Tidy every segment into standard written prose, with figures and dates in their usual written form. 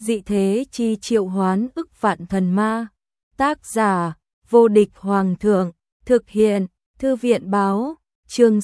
dị thế chi triệu hoán ức vạn thần ma. Tác giả, vô địch hoàng thượng, thực hiện, thư viện báo, chương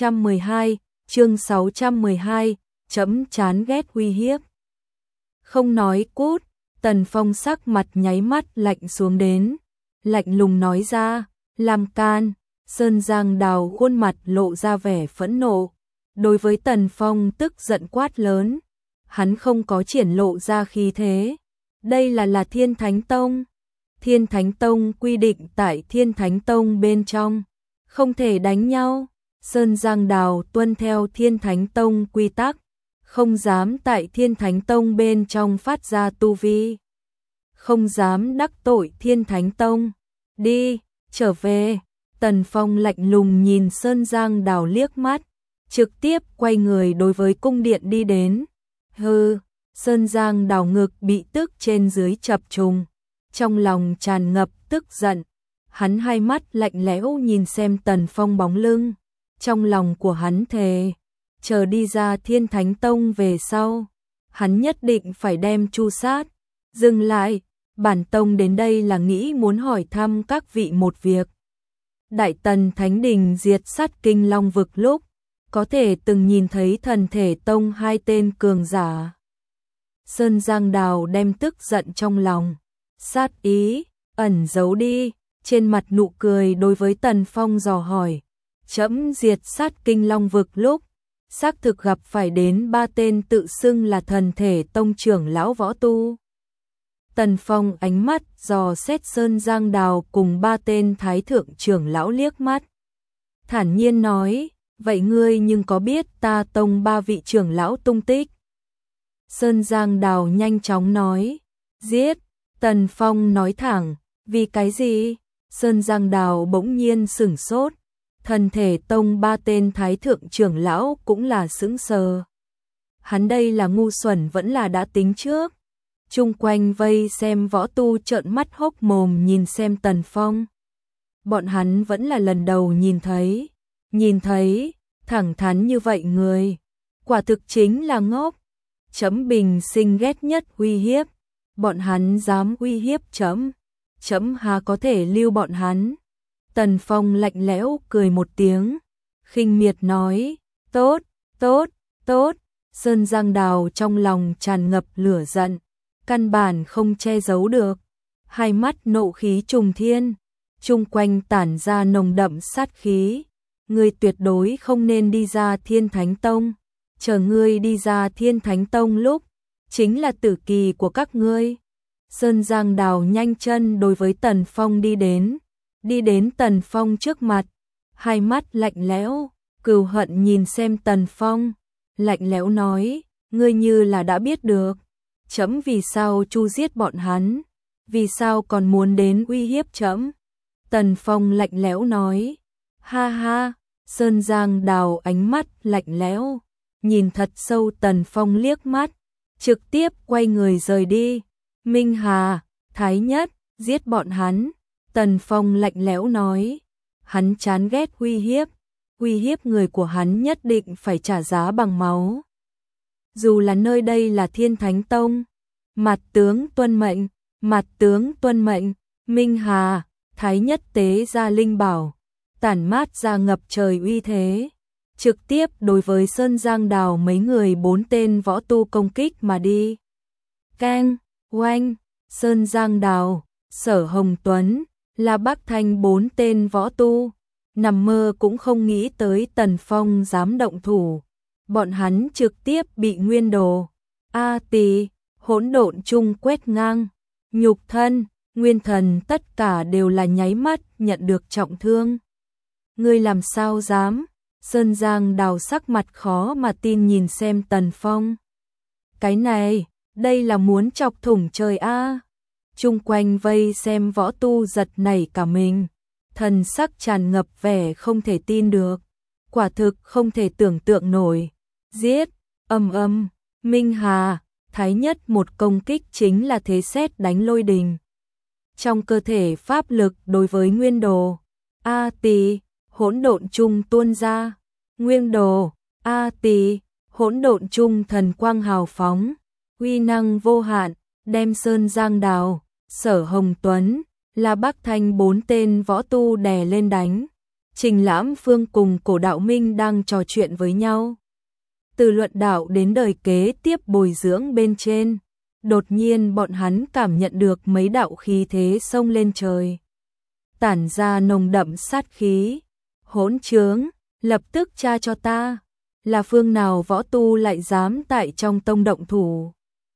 612, chán ghét uy hiếp. Không nói cút, Tần Phong sắc mặt nháy mắt lạnh xuống đến, lạnh lùng nói ra, làm can. Sơn Giang Đào khuôn mặt lộ ra vẻ phẫn nộ, đối với Tần Phong tức giận quát lớn, hắn không có triển lộ ra khí thế. Đây là Thiên Thánh Tông. Thiên Thánh Tông quy định tại Thiên Thánh Tông bên trong, không thể đánh nhau. Sơn Giang Đào tuân theo Thiên Thánh Tông quy tắc, không dám tại Thiên Thánh Tông bên trong phát ra tu vi, không dám đắc tội Thiên Thánh Tông. Đi, trở về. Tần Phong lạnh lùng nhìn Sơn Giang Đào liếc mắt, trực tiếp quay người đối với cung điện đi đến. Hừ, Sơn Giang Đào ngực bị tức trên dưới chập trùng, trong lòng tràn ngập tức giận. Hắn hai mắt lạnh lẽo nhìn xem Tần Phong bóng lưng, trong lòng của hắn thề, chờ đi ra Thiên Thánh Tông về sau, hắn nhất định phải đem tru sát. Dừng lại, bản tông đến đây là nghĩ muốn hỏi thăm các vị một việc. Đại Tần Thánh Đình diệt sát Kinh Long vực lúc, có thể từng nhìn thấy Thần Thể Tông hai tên cường giả. Sơn Giang Đào đem tức giận trong lòng, sát ý ẩn giấu đi, trên mặt nụ cười đối với Tần Phong dò hỏi, trẫm diệt sát Kinh Long vực lúc, xác thực gặp phải đến 3 tên tự xưng là Thần Thể Tông trưởng lão võ tu. Tần Phong ánh mắt dò xét Sơn Giang Đào cùng 3 tên thái thượng trưởng lão liếc mắt, thản nhiên nói, vậy ngươi nhưng có biết ta tông 3 vị trưởng lão tung tích? Sơn Giang Đào nhanh chóng nói, giết. Tần Phong nói thẳng, vì cái gì? Sơn Giang Đào bỗng nhiên sửng sốt, Thần Thể Tông 3 tên thái thượng trưởng lão cũng là sững sờ. Hắn đây là ngu xuẩn vẫn là đã tính trước? Chung quanh vây xem võ tu trợn mắt hốc mồm nhìn xem Tần Phong. Bọn hắn vẫn là lần đầu nhìn thấy, thẳng thắn như vậy người, quả thực chính là ngốc. Chấm bình sinh ghét nhất uy hiếp, bọn hắn dám uy hiếp chấm, chấm há có thể lưu bọn hắn. Tần Phong lạnh lẽo cười một tiếng, khinh miệt nói, tốt, tốt, tốt. Sơn Giang Đào trong lòng tràn ngập lửa giận, căn bản không che giấu được, hai mắt nộ khí trùng thiên, chung quanh tản ra nồng đậm sát khí. Ngươi tuyệt đối không nên đi ra Thiên Thánh Tông, chờ ngươi đi ra Thiên Thánh Tông lúc, chính là tử kỳ của các ngươi. Sơn Giang Đào nhanh chân đối với Tần Phong đi đến Tần Phong trước mặt, hai mắt lạnh lẽo, cừu hận nhìn xem Tần Phong, lạnh lẽo nói, ngươi như là đã biết được, chấm vì sao chu giết bọn hắn, vì sao còn muốn đến uy hiếp chấm? Tần Phong lạnh lẽo nói, ha ha. Sơn Giang Đào ánh mắt lạnh lẽo, nhìn thật sâu Tần Phong liếc mắt, trực tiếp quay người rời đi. Minh Hà, Thái Nhất, giết bọn hắn. Tần Phong lạnh lẽo nói, hắn chán ghét uy hiếp người của hắn nhất định phải trả giá bằng máu. Dù là nơi đây là Thiên Thánh Tông, mặt tướng tuân mệnh. Minh Hà, Thái Nhất tế ra linh bảo, tản mát ra ngập trời uy thế, trực tiếp đối với Sơn Giang Đào mấy người 4 tên võ tu công kích mà đi. Keng, oanh. Sơn Giang Đào, Sở Hồng Tuấn, La Bắc Thanh 4 tên võ tu, nằm mơ cũng không nghĩ tới Tần Phong dám động thủ. Bọn hắn trực tiếp bị nguyên đồ A Tỳ, hỗn độn chung quét ngang, nhục thân, nguyên thần tất cả đều là nháy mắt nhận được trọng thương. Ngươi làm sao dám? Sơn Giang Đào sắc mặt khó mà tin nhìn xem Tần Phong. Cái này, đây là muốn chọc thủng trời a. Chung quanh vây xem võ tu giật nảy cả mình, thần sắc tràn ngập vẻ không thể tin được, quả thực không thể tưởng tượng nổi. Giết, Minh Hà, Thái Nhất một công kích chính là thế sét đánh lôi đình. Trong cơ thể pháp lực đối với nguyên đồ A Tỳ, hỗn độn chung tuôn ra, nguyên đồ A Tỳ, hỗn độn chung thần quang hào phóng, uy năng vô hạn, đem Sơn Giang Đào, Sở Hồng Tuấn, La Bắc Thanh 4 tên võ tu đè lên đánh. Trình Lãm Phương cùng Cổ Đạo Minh đang trò chuyện với nhau. Từ luận đạo đến đời kế tiếp bồi dưỡng bên trên, đột nhiên bọn hắn cảm nhận được mấy đạo khí thế xông lên trời, tản ra nồng đậm sát khí. Hỗn trướng, lập tức tra cho ta, là phương nào võ tu lại dám tại trong tông động thủ.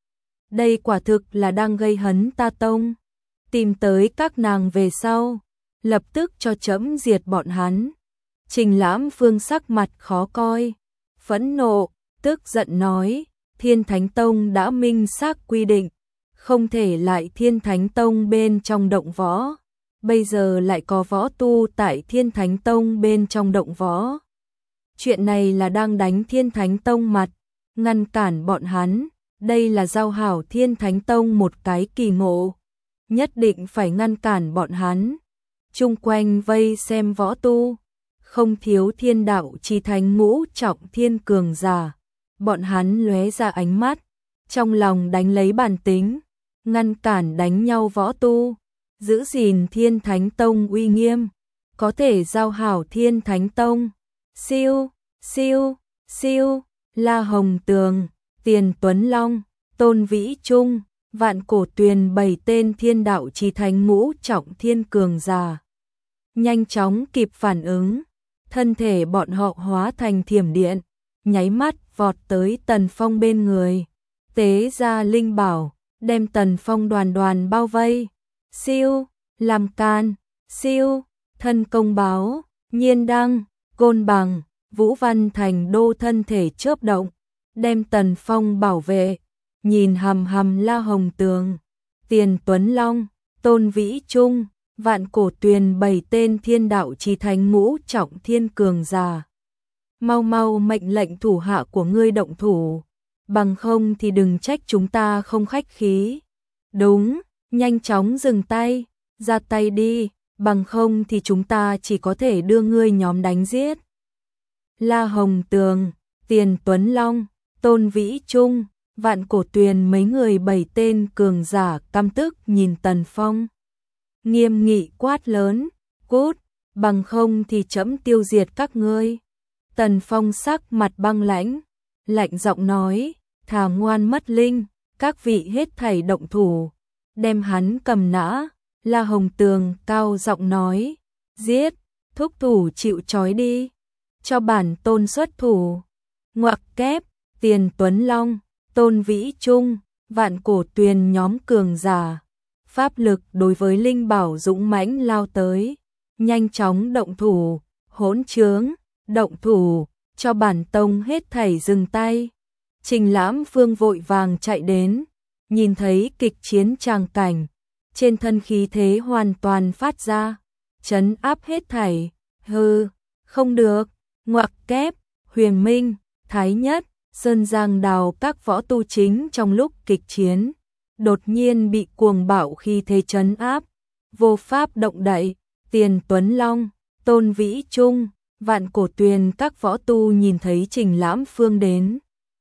Đây quả thực là đang gây hấn ta tông, tìm tới các nàng về sau, lập tức cho trẫm diệt bọn hắn. Trình Lãm Phương sắc mặt khó coi, phẫn nộ, tức giận nói, Thiên Thánh Tông đã minh xác quy định, không thể lại Thiên Thánh Tông bên trong động võ, bây giờ lại có võ tu tại Thiên Thánh Tông bên trong động võ. Chuyện này là đang đánh Thiên Thánh Tông mặt, ngăn cản bọn hắn, đây là giao hảo Thiên Thánh Tông một cái kỳ ngộ, nhất định phải ngăn cản bọn hắn. Chung quanh vây xem võ tu, không thiếu thiên đạo chi thánh ngũ trọng thiên cường giả, bọn hắn lóe ra ánh mắt, trong lòng đánh lấy bản tính, ngăn cản đánh nhau võ tu, giữ gìn Thiên Thánh Tông uy nghiêm, có thể giao hảo Thiên Thánh Tông. Siêu, siêu, siêu, La Hồng Tường, Tiền Tuấn Long, Tôn Vĩ Trung, Vạn Cổ Tuyền 7 tên thiên đạo chi thánh ngũ trọng thiên cường giả. Nhanh chóng kịp phản ứng, thân thể bọn họ hóa thành thiểm điện, nháy mắt vọt tới Tần Phong bên người, tế ra linh bảo, đem Tần Phong đoàn đoàn bao vây. Siêu, làm can, siêu, thân công báo, nhiên đăng, côn bằng, Vũ Văn Thành Đô thân thể chớp động, đem Tần Phong bảo vệ, nhìn hằm hằm La Hồng Tường, Tiền Tuấn Long, Tôn Vĩ Trung, Vạn Cổ Tuyền 7 tên thiên đạo chi thánh ngũ trọng thiên cường giả. Mau mau mệnh lệnh thủ hạ của ngươi động thủ, bằng không thì đừng trách chúng ta không khách khí. Đúng, nhanh chóng dừng tay, ra tay đi, bằng không thì chúng ta chỉ có thể đưa ngươi nhóm đánh giết. La Hồng Tường, Tiền Tuấn Long, Tôn Vĩ Trung, Vạn Cổ Tuyền mấy người 7 tên cường giả căm tức nhìn Tần Phong, nghiêm nghị quát lớn, cút, bằng không thì trẫm tiêu diệt các ngươi. Tần Phong sắc mặt băng lãnh, lạnh giọng nói, thà ngoan mất linh, các vị hết thảy động thủ, đem hắn cầm nã. La Hồng Tường cao giọng nói, giết, thúc thủ chịu trói đi, cho bản tôn xuất thủ. Ngoặc kép, Tiền Tuấn Long, Tôn Vĩ Trung, Vạn Cổ Tuyền nhóm cường giả, pháp lực đối với linh bảo dũng mãnh lao tới, nhanh chóng động thủ. Hỗn trướng, động thủ, cho bản tông hết thảy dừng tay. Trình Lãm Phương vội vàng chạy đến, nhìn thấy kịch chiến tràng cảnh, trên thân khí thế hoàn toàn phát ra, trấn áp hết thảy. Hừ, không được. Ngoặc kép, Huyền Minh, Thái Nhất, Sơn Giang Đào các võ tu chính trong lúc kịch chiến, đột nhiên bị cuồng bạo khí thế trấn áp, vô pháp động đậy. Tiền Tuấn Long, Tôn Vĩ Trung, Vạn Cổ Tuyền các võ tu nhìn thấy Trình Lãm Phương đến,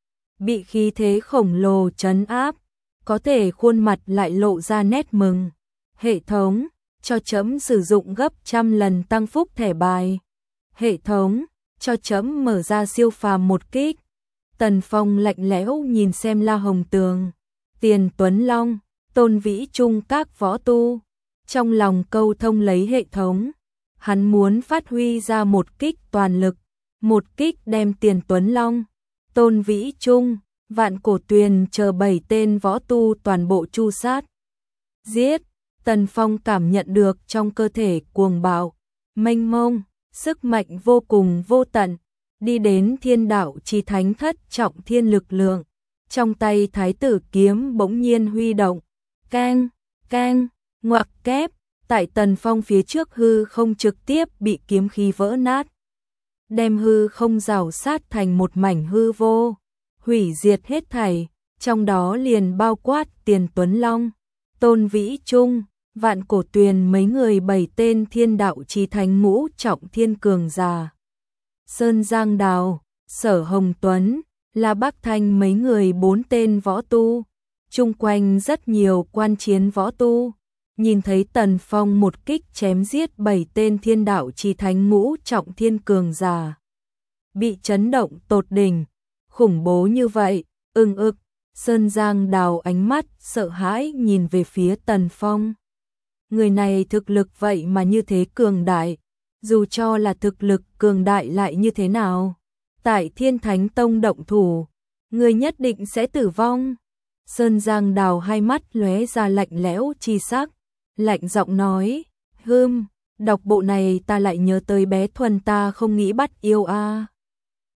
bị khí thế khổng lồ trấn áp, có thể khuôn mặt lại lộ ra nét mừng. Hệ thống, cho trẫm sử dụng gấp trăm lần tăng phúc thẻ bài. Hệ thống, cho trẫm mở ra siêu phàm một kích. Tần Phong lạnh lẽo nhìn xem La Hồng Tường, Tiền Tuấn Long, Tôn Vĩ Trung các võ tu, trong lòng câu thông lấy hệ thống, hắn muốn phát huy ra một kích toàn lực, một kích đem Tiền Tuấn Long, Tôn Vĩ Trung, Vạn Cổ Tuyền chờ 7 tên võ tu toàn bộ chu sát. Giết, Tần Phong cảm nhận được trong cơ thể cuồng bạo, mênh mông, sức mạnh vô cùng vô tận, đi đến thiên đạo chi thánh thất trọng thiên lực lượng. Trong tay thái tử kiếm bỗng nhiên huy động, keng, keng, ngoặc kép, tại Tần Phong phía trước hư không trực tiếp bị kiếm khí vỡ nát, đem hư không rào sát thành một mảnh hư vô, hủy diệt hết thảy, trong đó liền bao quát Tiền Tuấn Long, Tôn Vĩ Trung, Vạn Cổ Tuyền mấy người 7 tên thiên đạo chi thánh ngũ trọng thiên cường giả. Sơn Giang Đào, Sở Hồng Tuấn, La Bắc Thanh mấy người 4 tên võ tu, chung quanh rất nhiều quan chiến võ tu, nhìn thấy Tần Phong một kích chém giết 7 tên thiên đạo chi thánh ngũ trọng thiên cường giả. Bị chấn động tột đỉnh, khủng bố như vậy, ực. Sơn Giang Đào ánh mắt sợ hãi nhìn về phía Tần Phong. Người này thực lực vậy mà như thế cường đại, dù cho là thực lực cường đại lại như thế nào. Tại Thiên Thánh Tông động thủ, người nhất định sẽ tử vong. Sơn Giang Đào hai mắt lóe ra lạnh lẽo chi sắc, lạnh giọng nói, đọc bộ này ta lại nhớ tới bé Thuần ta không nghĩ bắt yêu a.